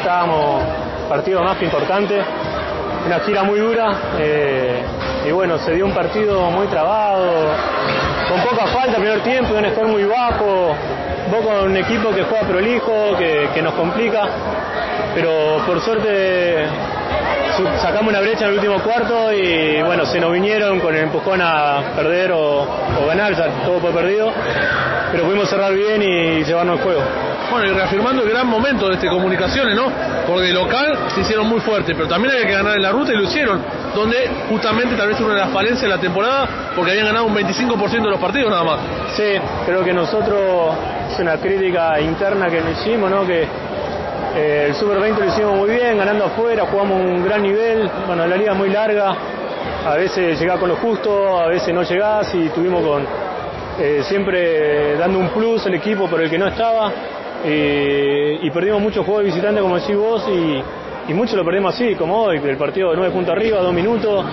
Estábamos partido más que importante, una gira muy dura y bueno, se dio un partido muy trabado, con poca falta primer tiempo, un score muy bajo, vos con un equipo que juega prolijo, que nos complica, pero por suerte sacamos una brecha en el último cuarto y bueno, se nos vinieron con el empujón a perder o ganar, ya todo fue perdido, pero pudimos cerrar bien y llevarnos el juego. Bueno, y reafirmando el gran momento de Comunicaciones, ¿no? Porque de local se hicieron muy fuertes, pero también había que ganar en la ruta y lo hicieron, donde justamente tal vez una de las falencias de la temporada, porque habían ganado un 25% de los partidos nada más. Sí, creo que nosotros, es una crítica interna que nos hicimos, ¿no? Que el Super 20 lo hicimos muy bien, ganando afuera, jugamos un gran nivel, bueno, la liga es muy larga, a veces llegás con lo justo, a veces no llegás y tuvimos siempre dando un plus al equipo por el que no estaba y perdimos muchos juegos de visitante como decís vos y muchos lo perdimos así, como hoy, el partido de 9 puntos arriba, 2 minutos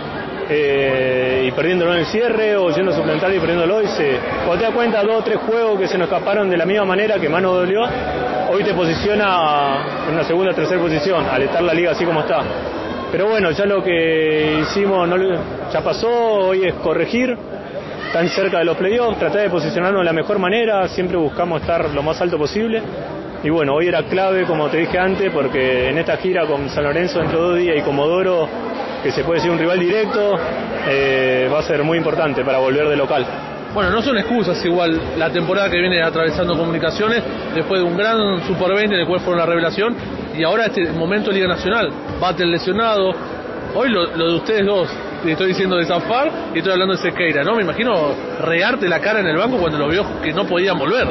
y perdiéndolo en el cierre o yendo a suplementar y perdiéndolo cuando te das cuenta 2 o 3 juegos que se nos escaparon de la misma manera que más nos dolió, hoy te posiciona en una segunda o tercera posición al estar la liga así como está. Pero bueno, ya lo que hicimos ya pasó, hoy es corregir, tan cerca de los playoffs, tratar de posicionarnos de la mejor manera, siempre buscamos estar lo más alto posible. Y bueno, hoy era clave, como te dije antes, porque en esta gira con San Lorenzo dentro de 2 días y Comodoro, que se puede ser un rival directo, va a ser muy importante para volver de local. Bueno, no son excusas igual la temporada que viene atravesando Comunicaciones, después de un gran Super 20 en el cual fueron la revelación, y ahora este momento de Liga Nacional, Battle lesionado, hoy lo de ustedes dos, estoy diciendo de Zafar y estoy hablando de Sequeira, ¿no? Me imagino regarte la cara en el banco cuando lo vio que no podían volver.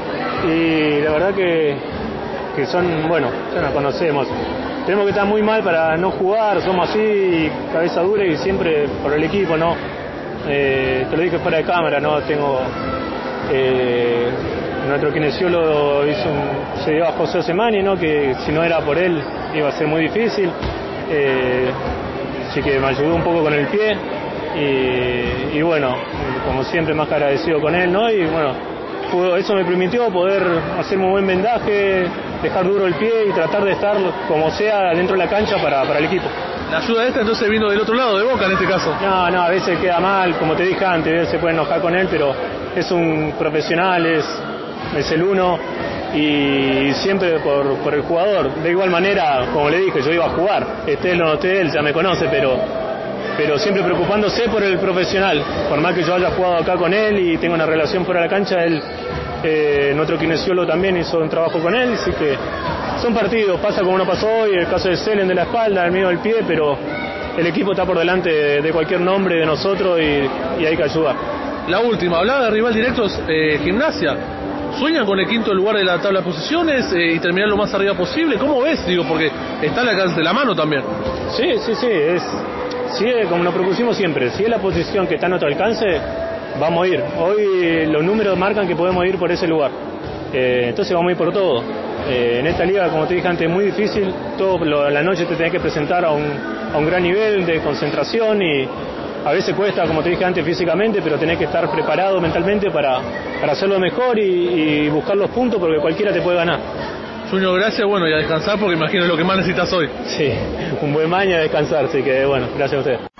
Y la verdad que son, bueno, ya nos conocemos. Tenemos que estar muy mal para no jugar, somos así, cabeza dura y siempre por el equipo, ¿no? Te lo dije fuera de cámara, ¿no? Nuestro kinesiólogo se dio a José Osemani, ¿no? Que si no era por él iba a ser muy difícil. Así que me ayudó un poco con el pie y bueno, como siempre más que agradecido con él, ¿no? Y bueno, eso me permitió poder hacer un buen vendaje, dejar duro el pie y tratar de estar como sea dentro de la cancha para el equipo. La ayuda esta entonces vino del otro lado, de Boca en este caso. No, a veces queda mal, como te dije antes, a veces se puede enojar con él, pero es un profesional, es el uno y siempre por el jugador. De igual manera, como le dije, yo iba a jugar, esté él o no esté él, ya me conoce, pero siempre preocupándose por el profesional. Por más que yo haya jugado acá con él y tenga una relación fuera de la cancha, él, nuestro kinesiólogo también hizo un trabajo con él, así que son partidos, pasa como no pasó hoy, el caso de Selen de la espalda, el mío del pie, pero el equipo está por delante de cualquier nombre de nosotros y hay que ayudar. La última, hablaba de rival directos, Gimnasia. ¿Sueñan con el 5º lugar de la tabla de posiciones y terminar lo más arriba posible? ¿Cómo ves? Digo, porque está al alcance de la mano también. Sí, como nos propusimos siempre, si es la posición que está a nuestro alcance, vamos a ir. Hoy los números marcan que podemos ir por ese lugar. Entonces vamos a ir por todo. En esta liga, como te dije antes, es muy difícil. La noche te tenés que presentar a un gran nivel de concentración y a veces cuesta, como te dije antes, físicamente, pero tenés que estar preparado mentalmente para hacerlo mejor y buscar los puntos porque cualquiera te puede ganar. Junior, gracias, bueno, y a descansar porque imagino lo que más necesitas hoy. Sí, un buen baño y a descansar, así que bueno, gracias a ustedes.